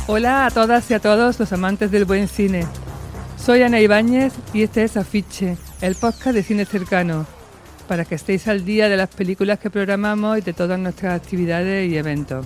Hola a todas y a todos los amantes del buen cine. Soy Ana Ibáñez y este es Afiche, el podcast de cine cercano, para que estéis al día de las películas que programamos y de todas nuestras actividades y eventos.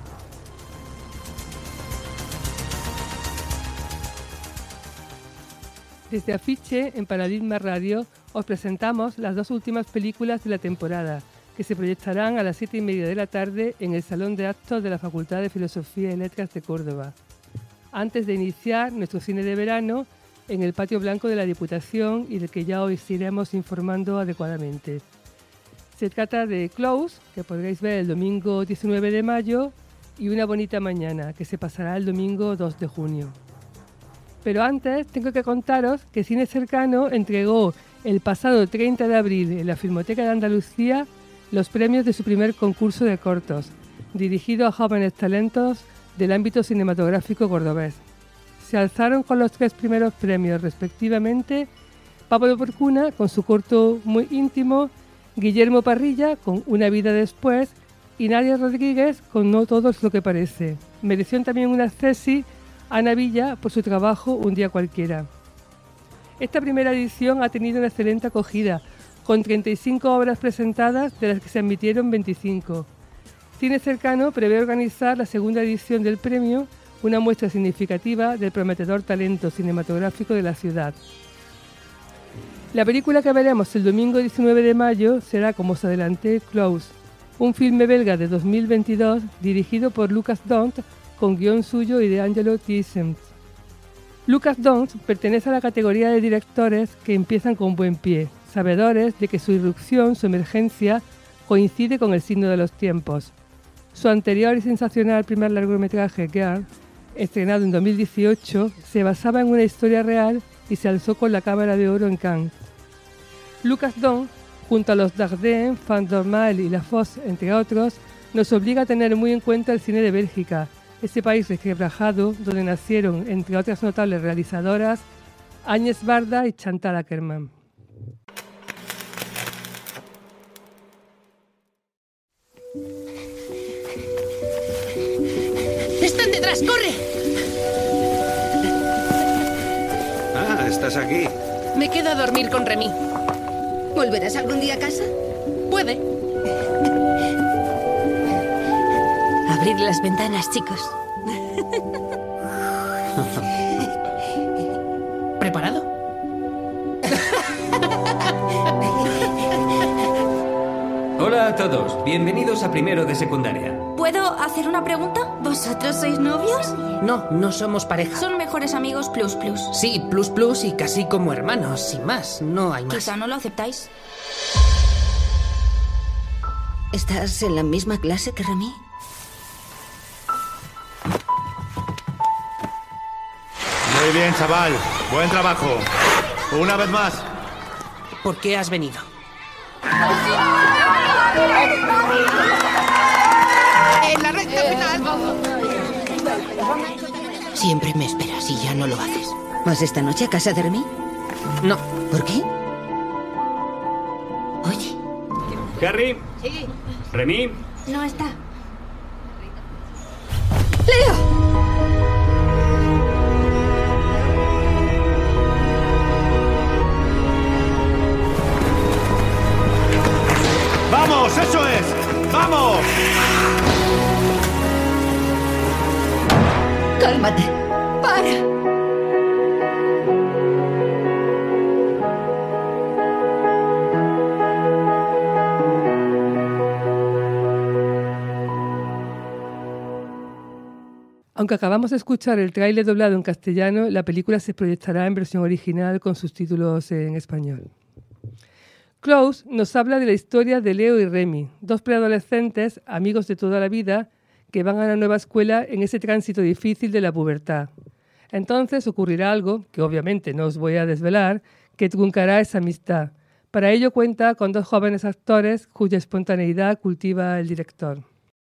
Desde Afiche, en Paradigma Radio, os presentamos las dos últimas películas de la temporada, que se proyectarán a las 7:30 de la tarde en el Salón de Actos de la Facultad de Filosofía y Letras de Córdoba, antes de iniciar nuestro cine de verano en el Patio Blanco de la Diputación y del que ya os iremos informando adecuadamente. Se trata de Close, que podréis ver el domingo 19 de mayo, y Una bonita mañana, que se pasará el domingo 2 de junio. Pero antes tengo que contaros que Cine Cercano entregó el pasado 30 de abril en la Filmoteca de Andalucía los premios de su primer concurso de cortos, dirigido a jóvenes talentos del ámbito cinematográfico cordobés. Se alzaron con los 3 primeros premios respectivamente Pablo Porcuna con su corto Muy íntimo, Guillermo Parrilla con Una vida después y Nadia Rodríguez con No todo es lo que parece. Mereció también una Cesi Ana Villa por su trabajo Un día cualquiera. Esta primera edición ha tenido una excelente acogida, con 35 obras presentadas, de las que se admitieron 25. Cine Cercano prevé organizar la segunda edición del premio, una muestra significativa del prometedor talento cinematográfico de la ciudad. La película que veremos el domingo 19 de mayo será, como os adelanté, Close, un filme belga de 2022 dirigido por Lucas Dont, con guión suyo y de Angelo Thyssen. Lucas Dont pertenece a la categoría de directores que empiezan con buen pie, sabedores de que su irrupción, su emergencia, coincide con el signo de los tiempos. Su anterior y sensacional primer largometraje, Girl, estrenado en 2018, se basaba en una historia real y se alzó con la Cámara de Oro en Cannes. Lucas Dont, junto a los Dardenne, Fan Dormal y La Fosse, entre otros, nos obliga a tener muy en cuenta el cine de Bélgica, ese país resquebrajado donde nacieron, entre otras notables realizadoras, Áñez Barda y Chantal Akerman. ¡Están detrás! ¡Corre! Ah, estás aquí. Me quedo a dormir con Remy. ¿Volverás algún día a casa? Puede. Abrid las ventanas, chicos. ¿Preparado? Hola a todos, bienvenidos a primero de secundaria. ¿Puedo hacer una pregunta? ¿Vosotros sois novios? No, no somos pareja. Son mejores amigos plus plus. Sí, plus plus y casi como hermanos, sin más, no hay más. Quizá no lo aceptáis. ¿Estás en la misma clase que Remy? Muy bien, chaval. Buen trabajo. Una vez más. ¿Por qué has venido? ¡En la recta final! Siempre me esperas y ya no lo haces. ¿Vas esta noche a casa de Remy? No. ¿Por qué? Oye. Carrie. Sí. Remy. No está. ¡Leo! ¡Vamos! ¡Eso es! ¡Vamos! ¡Cálmate! ¡Para! Aunque acabamos de escuchar el tráiler doblado en castellano, la película se proyectará en versión original con subtítulos en español. Close nos habla de la historia de Leo y Remy, dos preadolescentes, amigos de toda la vida, que van a una nueva escuela en ese tránsito difícil de la pubertad. Entonces ocurrirá algo, que obviamente no os voy a desvelar, que truncará esa amistad. Para ello cuenta con 2 jóvenes actores cuya espontaneidad cultiva el director.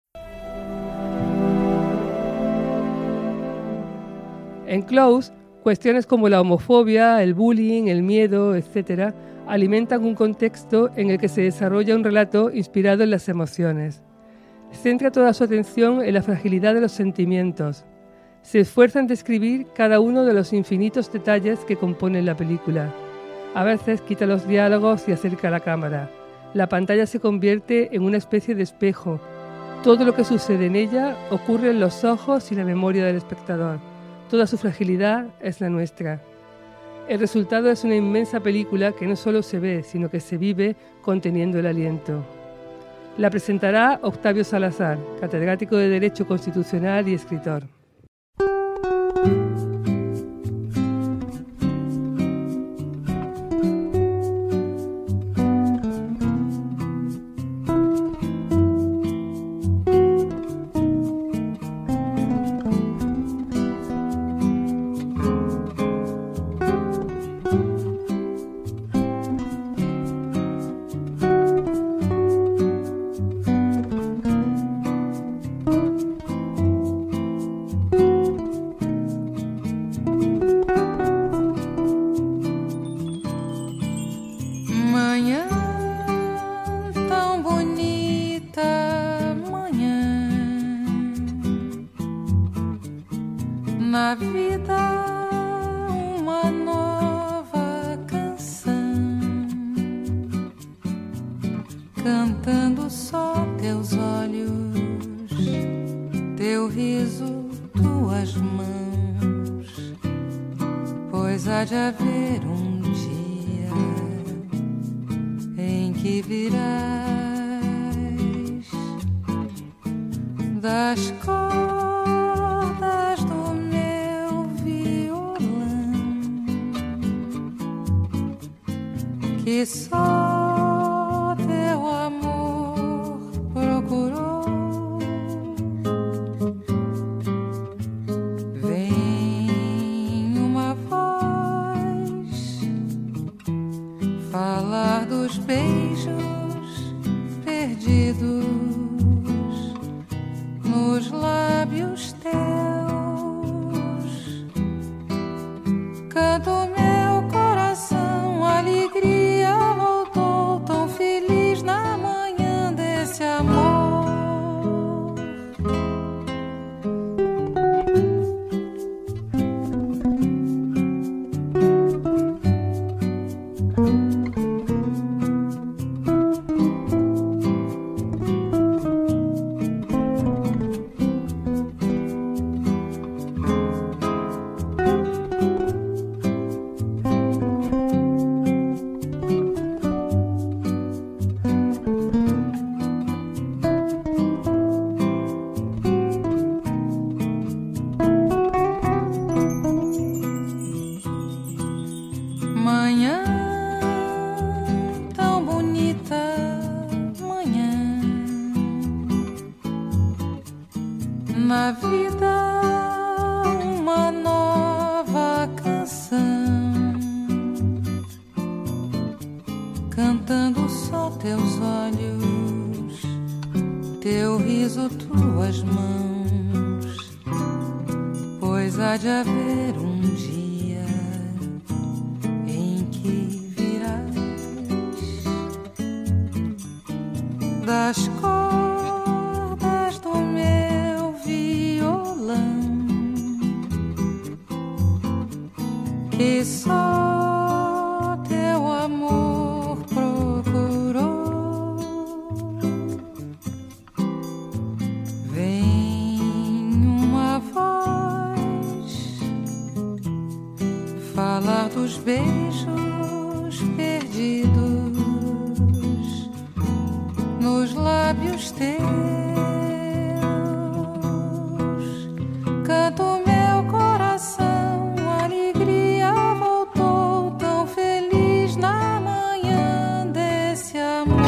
En Close, cuestiones como la homofobia, el bullying, el miedo, etc., alimentan un contexto en el que se desarrolla un relato inspirado en las emociones. Centra toda su atención en la fragilidad de los sentimientos. Se esfuerza en describir cada uno de los infinitos detalles que componen la película. A veces quita los diálogos y acerca la cámara. La pantalla se convierte en una especie de espejo. Todo lo que sucede en ella ocurre en los ojos y la memoria del espectador. Toda su fragilidad es la nuestra. El resultado es una inmensa película que no solo se ve, sino que se vive conteniendo el aliento. La presentará Octavio Salazar, catedrático de Derecho Constitucional y escritor. Na vida uma nova canção, cantando só teus olhos, teu riso, tuas mãos, pois há de haver um dia em que virás das cordas do meu violão, que só teu amor procurou. Vem uma voz falar dos beijos perdidos nos lábios teus. Canto meu coração, alegria voltou, tão feliz na manhã desse amor. Manhã tão bonita, manhã na vida uma nova canção, cantando só teus olhos, teu riso, tuas mãos, pois há de haver um dia das cordas do meu violão, que só teu amor procurou. Vem uma voz falar dos beijos perdidos nos lábios teus. Canto meu coração, alegria voltou, tão feliz na manhã desse amor.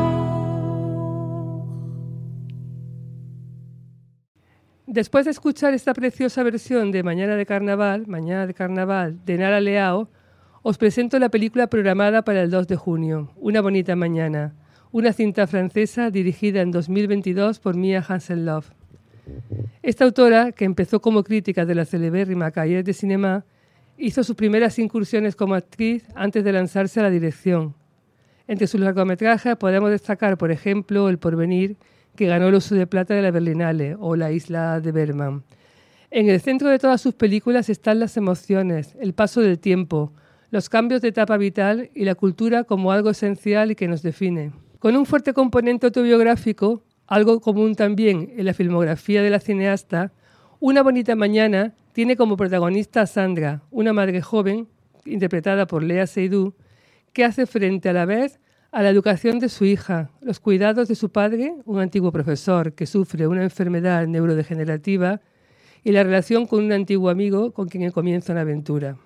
Después de escuchar esta preciosa versión de Mañana de Carnaval de Nara Leao, os presento la película programada para el 2 de junio, Una bonita mañana, una cinta francesa dirigida en 2022 por Mia Hansen-Løve. Esta autora, que empezó como crítica de la celebérrima Cahiers de Cinéma, hizo sus primeras incursiones como actriz antes de lanzarse a la dirección. Entre sus largometrajes podemos destacar, por ejemplo, El porvenir, que ganó el Oso de Plata de la Berlinale, o La isla de Berman. En el centro de todas sus películas están las emociones, el paso del tiempo, los cambios de etapa vital y la cultura como algo esencial y que nos define. Con un fuerte componente autobiográfico, algo común también en la filmografía de la cineasta, Una bonita mañana tiene como protagonista a Sandra, una madre joven, interpretada por Léa Seydoux, que hace frente a la vez a la educación de su hija, los cuidados de su padre, un antiguo profesor que sufre una enfermedad neurodegenerativa, y la relación con un antiguo amigo con quien comienza una aventura.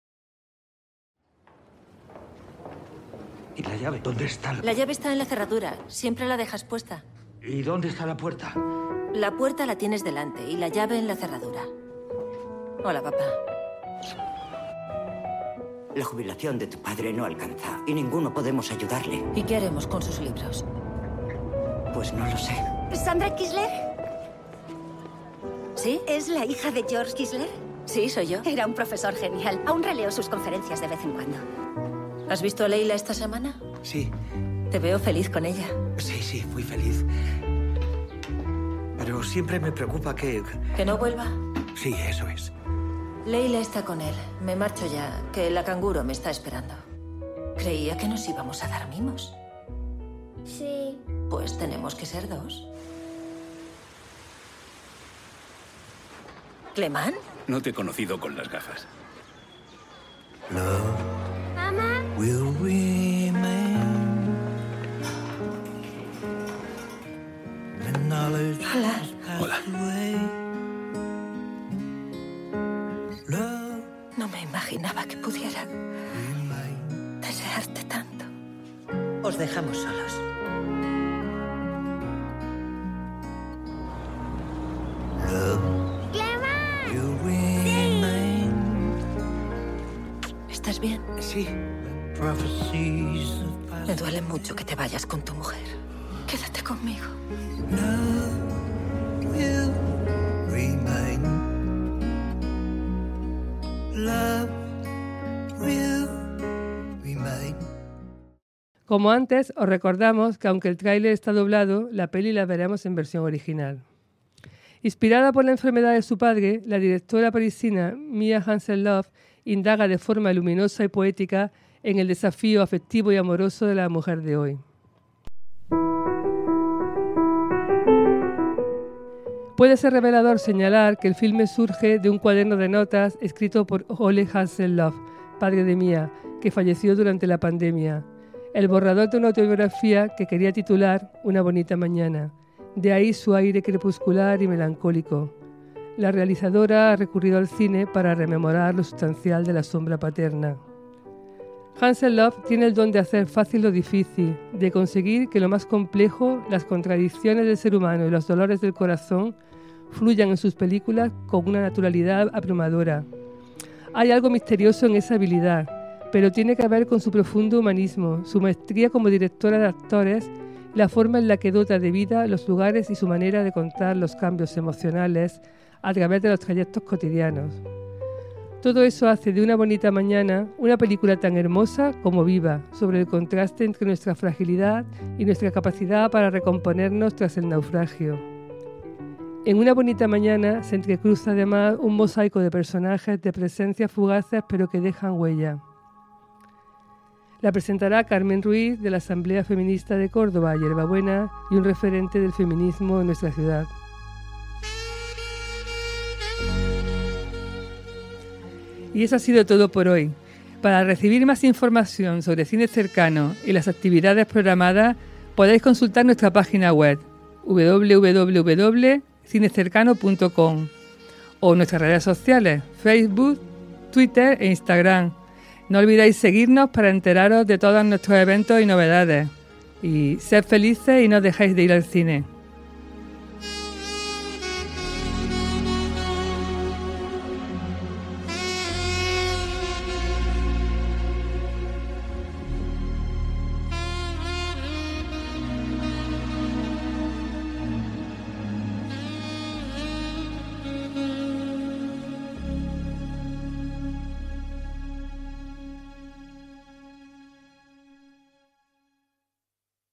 ¿Y la llave? ¿Dónde está? La llave está en la cerradura. Siempre la dejas puesta. ¿Y dónde está la puerta? La puerta la tienes delante y la llave en la cerradura. Hola, papá. La jubilación de tu padre no alcanza y ninguno podemos ayudarle. ¿Y qué haremos con sus libros? Pues no lo sé. ¿Sandra Kistler? ¿Sí? ¿Es la hija de George Kistler? Sí, soy yo. Era un profesor genial. Aún releo sus conferencias de vez en cuando. ¿Has visto a Leila esta semana? Sí. Te veo feliz con ella. Sí, fui feliz. Pero siempre me preocupa que... ¿Que no vuelva? Sí, eso es. Leila está con él. Me marcho ya, que la canguro me está esperando. Creía que nos íbamos a dar mimos. Sí. Pues tenemos que ser dos. ¿Clemán? No te he conocido con las gafas. Mamá. Hola. Hola. No me imaginaba que pudiera desearte tanto. Os dejamos solos. ¿Estás bien? Sí. Me duele mucho que te vayas con tu mujer. Quédate conmigo. Como antes, os recordamos que aunque el tráiler está doblado, la peli la veremos en versión original. Inspirada por la enfermedad de su padre, la directora parisina Mia Hansen-Løve indaga de forma luminosa y poética en el desafío afectivo y amoroso de la mujer de hoy. Puede ser revelador señalar que el filme surge de un cuaderno de notas escrito por Ole Hansen-Løve, padre de Mia, que falleció durante la pandemia. El borrador de una autobiografía que quería titular Una bonita mañana. De ahí su aire crepuscular y melancólico. La realizadora ha recurrido al cine para rememorar lo sustancial de la sombra paterna. Hansen-Løve tiene el don de hacer fácil lo difícil, de conseguir que lo más complejo, las contradicciones del ser humano y los dolores del corazón, fluyan en sus películas con una naturalidad abrumadora. Hay algo misterioso en esa habilidad, pero tiene que ver con su profundo humanismo, su maestría como directora de actores, la forma en la que dota de vida los lugares y su manera de contar los cambios emocionales a través de los trayectos cotidianos. Todo eso hace de Una bonita mañana una película tan hermosa como viva, sobre el contraste entre nuestra fragilidad y nuestra capacidad para recomponernos tras el naufragio. En Una bonita mañana se entrecruza además un mosaico de personajes de presencias fugaces pero que dejan huella. La presentará Carmen Ruiz de la Asamblea Feminista de Córdoba, Hierbabuena, y un referente del feminismo en nuestra ciudad. Y eso ha sido todo por hoy. Para recibir más información sobre cine cercano y las actividades programadas, podéis consultar nuestra página web www.cinecercano.com o nuestras redes sociales, Facebook, Twitter e Instagram. No olvidéis seguirnos para enteraros de todos nuestros eventos y novedades. Y sed felices y no dejéis de ir al cine.